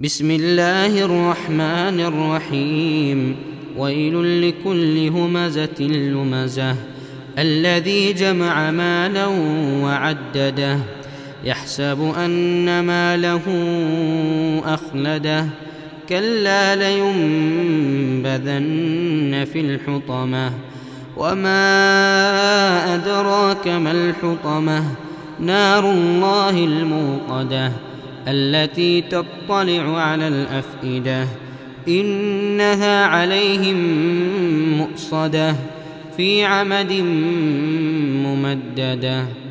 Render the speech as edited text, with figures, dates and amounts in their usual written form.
بسم الله الرحمن الرحيم. ويل لكل همزة لمزة الذي جمع مالا وعدده يحسب أن ماله أخلده كلا لينبذن في الحطمة وما أدراك ما الحطمة نار الله الموقدة التي تطلع على الأفئدة إنها عليهم مؤصدة في عمد ممددة.